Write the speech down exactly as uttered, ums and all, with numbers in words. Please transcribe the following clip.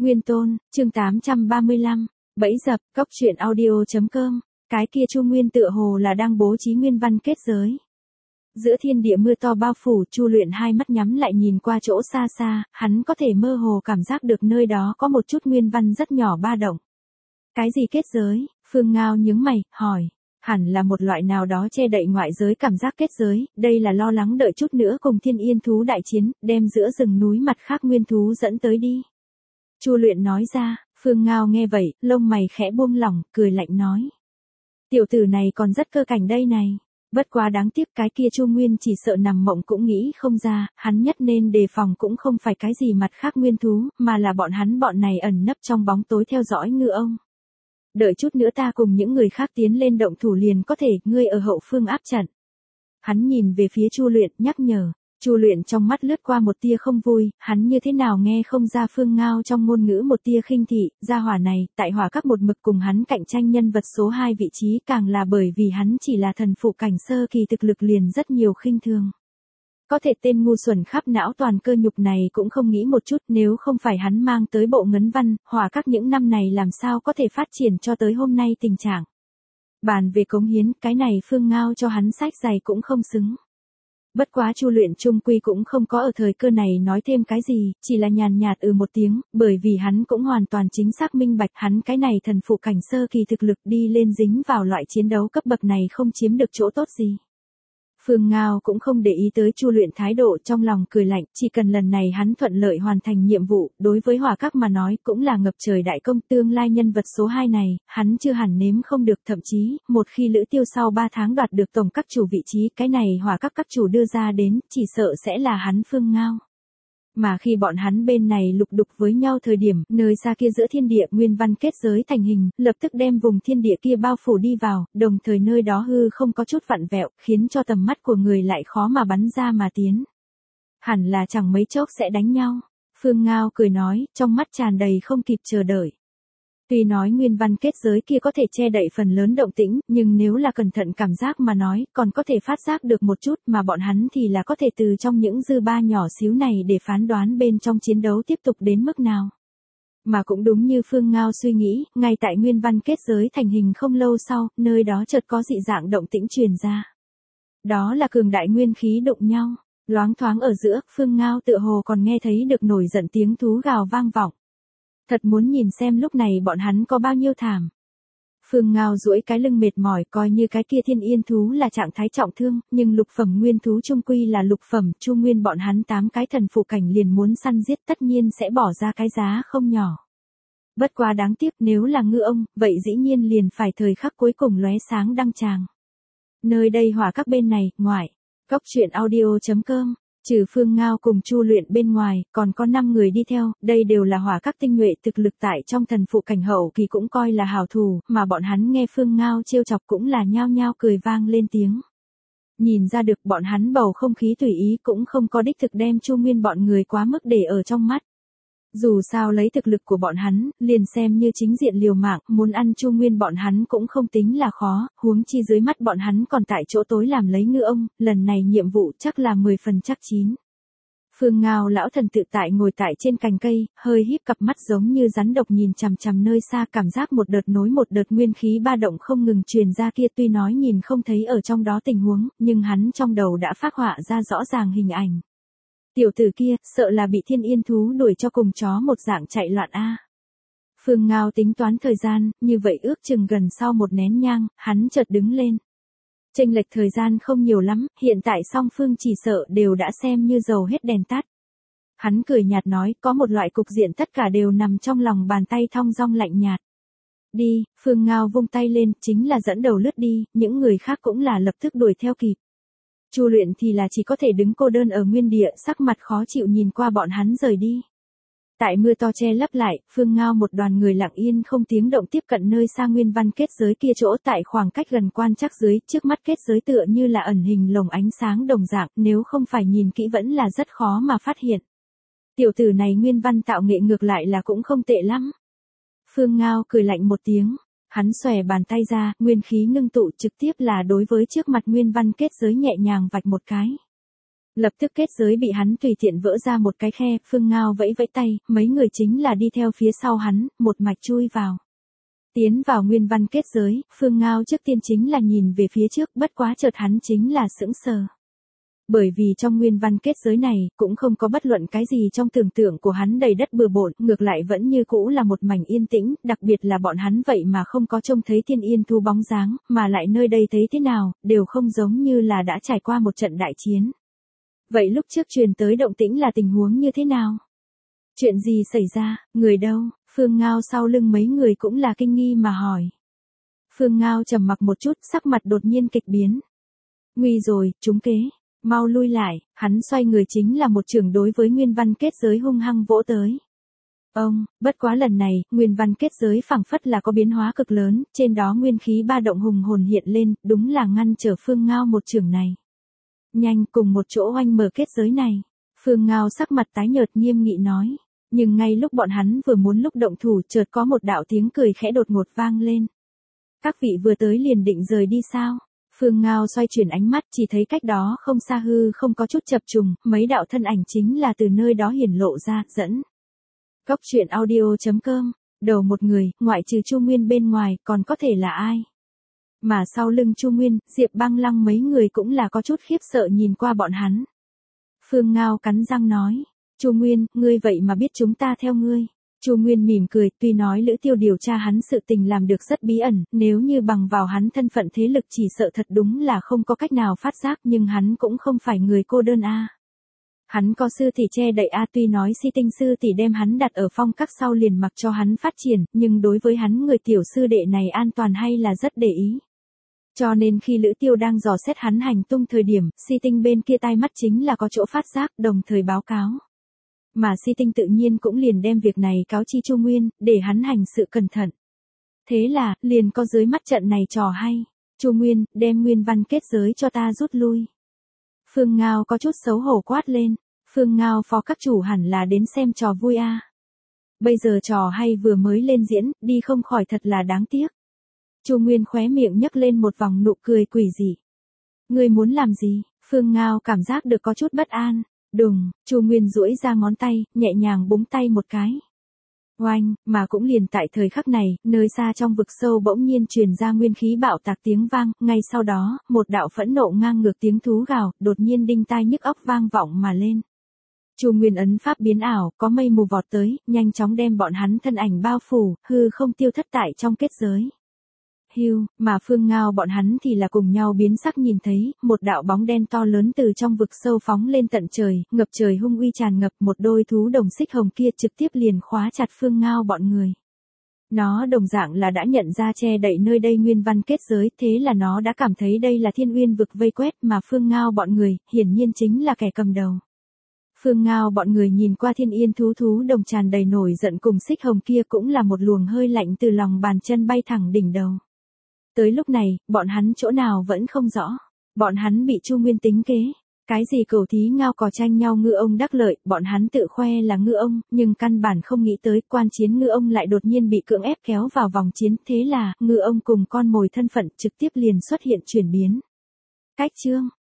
Nguyên Tôn, chương tám trăm ba mươi lăm, bẫy dập, cốc truyện audio chấm com, cái kia Chu Nguyên tựa hồ là đang bố trí nguyên văn kết giới. Giữa thiên địa mưa to bao phủ, Chu Luyện hai mắt nhắm lại nhìn qua chỗ xa xa, hắn có thể mơ hồ cảm giác được nơi đó có một chút nguyên văn rất nhỏ ba động. Cái gì kết giới? Phương Ngao nhướng mày, hỏi. Hẳn là một loại nào đó che đậy ngoại giới cảm giác kết giới, đây là lo lắng đợi chút nữa cùng thiên yên thú đại chiến, đem giữa rừng núi mặt khác nguyên thú dẫn tới đi. Chu Luyện nói ra. Phương Ngao nghe vậy, lông mày khẽ buông lỏng, cười lạnh nói. Tiểu tử này còn rất cơ cảnh đây này. Bất quá đáng tiếc cái kia Chu Nguyên chỉ sợ nằm mộng cũng nghĩ không ra, hắn nhất nên đề phòng cũng không phải cái gì mặt khác nguyên thú, mà là bọn hắn bọn này ẩn nấp trong bóng tối theo dõi ngư ông. Đợi chút nữa ta cùng những người khác tiến lên động thủ liền có thể, ngươi ở hậu phương áp trận. Hắn nhìn về phía Chu Luyện, nhắc nhở. Chu Luyện trong mắt lướt qua một tia không vui, hắn như thế nào nghe không ra Phương Ngao trong ngôn ngữ một tia khinh thị, gia hỏa này, tại hỏa các một mực cùng hắn cạnh tranh nhân vật số hai vị trí càng là bởi vì hắn chỉ là thần phụ cảnh sơ kỳ thực lực liền rất nhiều khinh thường. Có thể tên ngu xuẩn khắp não toàn cơ nhục này cũng không nghĩ một chút, nếu không phải hắn mang tới bộ ngấn văn, hỏa các những năm này làm sao có thể phát triển cho tới hôm nay tình trạng. Bàn về cống hiến, cái này Phương Ngao cho hắn sách giày cũng không xứng. Bất quá Chu Luyện trung quy cũng không có ở thời cơ này nói thêm cái gì, chỉ là nhàn nhạt ừ một tiếng, bởi vì hắn cũng hoàn toàn chính xác minh bạch hắn cái này thần phụ cảnh sơ kỳ thực lực đi lên dính vào loại chiến đấu cấp bậc này không chiếm được chỗ tốt gì. Phương Ngao cũng không để ý tới Chu Luyện thái độ, trong lòng cười lạnh, chỉ cần lần này hắn thuận lợi hoàn thành nhiệm vụ, đối với hỏa các mà nói cũng là ngập trời đại công, tương lai nhân vật số hai này, hắn chưa hẳn nếm không được, thậm chí, một khi Lữ Tiêu sau ba tháng đoạt được tổng các chủ vị trí, cái này hỏa các các chủ đưa ra đến, chỉ sợ sẽ là hắn Phương Ngao. Mà khi bọn hắn bên này lục đục với nhau thời điểm, nơi xa kia giữa thiên địa nguyên văn kết giới thành hình, lập tức đem vùng thiên địa kia bao phủ đi vào, đồng thời nơi đó hư không có chút vặn vẹo, khiến cho tầm mắt của người lại khó mà bắn ra mà tiến. Hẳn là chẳng mấy chốc sẽ đánh nhau. Phương Ngao cười nói, trong mắt tràn đầy không kịp chờ đợi. Tuy nói nguyên văn kết giới kia có thể che đậy phần lớn động tĩnh, nhưng nếu là cẩn thận cảm giác mà nói, còn có thể phát giác được một chút, mà bọn hắn thì là có thể từ trong những dư ba nhỏ xíu này để phán đoán bên trong chiến đấu tiếp tục đến mức nào. Mà cũng đúng như Phương Ngao suy nghĩ, ngay tại nguyên văn kết giới thành hình không lâu sau, nơi đó chợt có dị dạng động tĩnh truyền ra. Đó là cường đại nguyên khí đụng nhau, loáng thoáng ở giữa, Phương Ngao tựa hồ còn nghe thấy được nổi giận tiếng thú gào vang vọng. Thật muốn nhìn xem lúc này bọn hắn có bao nhiêu thảm. Phương Ngao duỗi cái lưng mệt mỏi, coi như cái kia thiên yên thú là trạng thái trọng thương, nhưng lục phẩm nguyên thú trung quy là lục phẩm, Chu Nguyên bọn hắn tám cái thần phụ cảnh liền muốn săn giết tất nhiên sẽ bỏ ra cái giá không nhỏ. Bất quá đáng tiếc, nếu là ngư ông, vậy dĩ nhiên liền phải thời khắc cuối cùng lóe sáng đăng tràng. Nơi đây hỏa các bên này, ngoại, cốc truyện audio chấm com. Trừ Phương Ngao cùng Chu Luyện bên ngoài, còn có năm người đi theo, đây đều là hỏa các tinh nhuệ thực lực tại trong thần phụ cảnh hậu kỳ cũng coi là hảo thủ, mà bọn hắn nghe Phương Ngao trêu chọc cũng là nhao nhao cười vang lên tiếng. Nhìn ra được bọn hắn bầu không khí tùy ý cũng không có đích thực đem Chu Nguyên bọn người quá mức để ở trong mắt. Dù sao lấy thực lực của bọn hắn, liền xem như chính diện liều mạng, muốn ăn Chu Nguyên bọn hắn cũng không tính là khó, huống chi dưới mắt bọn hắn còn tại chỗ tối làm lấy ngư ông, lần này nhiệm vụ chắc là mười phần chắc chín. Phương Ngao lão thần tự tại ngồi tại trên cành cây, hơi híp cặp mắt giống như rắn độc nhìn chằm chằm nơi xa, cảm giác một đợt nối một đợt nguyên khí ba động không ngừng truyền ra kia, tuy nói nhìn không thấy ở trong đó tình huống, nhưng hắn trong đầu đã phác họa ra rõ ràng hình ảnh. Tiểu tử kia, sợ là bị thiên yên thú đuổi cho cùng chó một dạng chạy loạn a. Phương Ngao tính toán thời gian, như vậy ước chừng gần sau một nén nhang, hắn chợt đứng lên. Chênh lệch thời gian không nhiều lắm, hiện tại song phương chỉ sợ đều đã xem như dầu hết đèn tắt. Hắn cười nhạt nói, có một loại cục diện tất cả đều nằm trong lòng bàn tay thong dong lạnh nhạt. Đi, Phương Ngao vung tay lên, chính là dẫn đầu lướt đi, những người khác cũng là lập tức đuổi theo kịp. Chu Luyện thì là chỉ có thể đứng cô đơn ở nguyên địa, sắc mặt khó chịu nhìn qua bọn hắn rời đi. Tại mưa to che lấp lại, Phương Ngao một đoàn người lặng yên không tiếng động tiếp cận nơi xa nguyên văn kết giới kia chỗ, tại khoảng cách gần quan trắc dưới, trước mắt kết giới tựa như là ẩn hình lồng ánh sáng đồng dạng, nếu không phải nhìn kỹ vẫn là rất khó mà phát hiện. Tiểu tử này nguyên văn tạo nghệ ngược lại là cũng không tệ lắm. Phương Ngao cười lạnh một tiếng. Hắn xòe bàn tay ra, nguyên khí ngưng tụ trực tiếp là đối với trước mặt nguyên văn kết giới nhẹ nhàng vạch một cái. Lập tức kết giới bị hắn tùy tiện vỡ ra một cái khe, Phương Ngao vẫy vẫy tay, mấy người chính là đi theo phía sau hắn, một mạch chui vào. Tiến vào nguyên văn kết giới, Phương Ngao trước tiên chính là nhìn về phía trước, bất quá chợt hắn chính là sững sờ. Bởi vì trong nguyên văn kết giới này, cũng không có bất luận cái gì trong tưởng tượng của hắn đầy đất bừa bộn, ngược lại vẫn như cũ là một mảnh yên tĩnh, đặc biệt là bọn hắn vậy mà không có trông thấy thiên yên thu bóng dáng, mà lại nơi đây thấy thế nào, đều không giống như là đã trải qua một trận đại chiến. Vậy lúc trước truyền tới động tĩnh là tình huống như thế nào? Chuyện gì xảy ra, người đâu? Phương Ngao sau lưng mấy người cũng là kinh nghi mà hỏi. Phương Ngao trầm mặc một chút, sắc mặt đột nhiên kịch biến. Nguy rồi, trúng kế. Mau lui lại, hắn xoay người chính là một trường đối với nguyên văn kết giới hung hăng vỗ tới. Ông, bất quá lần này, nguyên văn kết giới phảng phất là có biến hóa cực lớn, trên đó nguyên khí ba động hùng hồn hiện lên, đúng là ngăn trở Phương Ngao một trường này. Nhanh, cùng một chỗ oanh mở kết giới này. Phương Ngao sắc mặt tái nhợt nghiêm nghị nói. Nhưng ngay lúc bọn hắn vừa muốn lúc động thủ, chợt có một đạo tiếng cười khẽ đột ngột vang lên. Các vị vừa tới liền định rời đi sao? Phương Ngao xoay chuyển ánh mắt, chỉ thấy cách đó không xa hư không có chút chập trùng, mấy đạo thân ảnh chính là từ nơi đó hiển lộ ra, dẫn. Cốc truyện audio chấm com, đầu một người, ngoại trừ Chu Nguyên bên ngoài, còn có thể là ai? Mà sau lưng Chu Nguyên, Diệp Băng Lăng mấy người cũng là có chút khiếp sợ nhìn qua bọn hắn. Phương Ngao cắn răng nói, Chu Nguyên, ngươi vậy mà biết chúng ta theo ngươi. Chu Nguyên mỉm cười, tuy nói Lữ Tiêu điều tra hắn sự tình làm được rất bí ẩn, nếu như bằng vào hắn thân phận thế lực chỉ sợ thật đúng là không có cách nào phát giác, nhưng hắn cũng không phải người cô đơn a. Hắn có sư tỷ che đậy a, tuy nói Si Tinh sư tỷ đem hắn đặt ở phong các sau liền mặc cho hắn phát triển, nhưng đối với hắn người tiểu sư đệ này an toàn hay là rất để ý. Cho nên khi Lữ Tiêu đang dò xét hắn hành tung thời điểm, Si Tinh bên kia tai mắt chính là có chỗ phát giác, đồng thời báo cáo. Mà Si Tinh tự nhiên cũng liền đem việc này cáo chi Chu Nguyên, để hắn hành sự cẩn thận. Thế là, liền có dưới mắt trận này trò hay. Chu Nguyên, đem nguyên văn kết giới cho ta rút lui. Phương Ngao có chút xấu hổ quát lên. Phương Ngao phó các chủ hẳn là đến xem trò vui a. Bây giờ trò hay vừa mới lên diễn, đi không khỏi thật là đáng tiếc. Chu Nguyên khóe miệng nhấc lên một vòng nụ cười quỷ dị. Ngươi muốn làm gì? Phương Ngao cảm giác được có chút bất an. Đùng, Chu Nguyên duỗi ra ngón tay, nhẹ nhàng búng tay một cái. Oanh, mà cũng liền tại thời khắc này, nơi xa trong vực sâu bỗng nhiên truyền ra nguyên khí bạo tạc tiếng vang, ngay sau đó, một đạo phẫn nộ ngang ngược tiếng thú gào, đột nhiên đinh tai nhức óc vang vọng mà lên. Chu Nguyên ấn pháp biến ảo, có mây mù vọt tới, nhanh chóng đem bọn hắn thân ảnh bao phủ, hư không tiêu thất tại trong kết giới. Hưu, mà Phương Ngao bọn hắn thì là cùng nhau biến sắc nhìn thấy, một đạo bóng đen to lớn từ trong vực sâu phóng lên tận trời, ngập trời hung uy tràn ngập, một đôi thú đồng xích hồng kia trực tiếp liền khóa chặt Phương Ngao bọn người. Nó đồng dạng là đã nhận ra che đậy nơi đây nguyên văn kết giới, thế là nó đã cảm thấy đây là Thiên Uyên vực vây quét mà Phương Ngao bọn người, hiển nhiên chính là kẻ cầm đầu. Phương Ngao bọn người nhìn qua Thiên Yên thú thú đồng tràn đầy nổi giận cùng xích hồng kia cũng là một luồng hơi lạnh từ lòng bàn chân bay thẳng đỉnh đầu. Tới lúc này, bọn hắn chỗ nào vẫn không rõ. Bọn hắn bị Chu Nguyên tính kế. Cái gì cẩu thí ngao cò tranh nhau ngư ông đắc lợi, bọn hắn tự khoe là ngư ông, nhưng căn bản không nghĩ tới quan chiến ngư ông lại đột nhiên bị cưỡng ép kéo vào vòng chiến. Thế là, ngư ông cùng con mồi thân phận trực tiếp liền xuất hiện chuyển biến. Cách chương.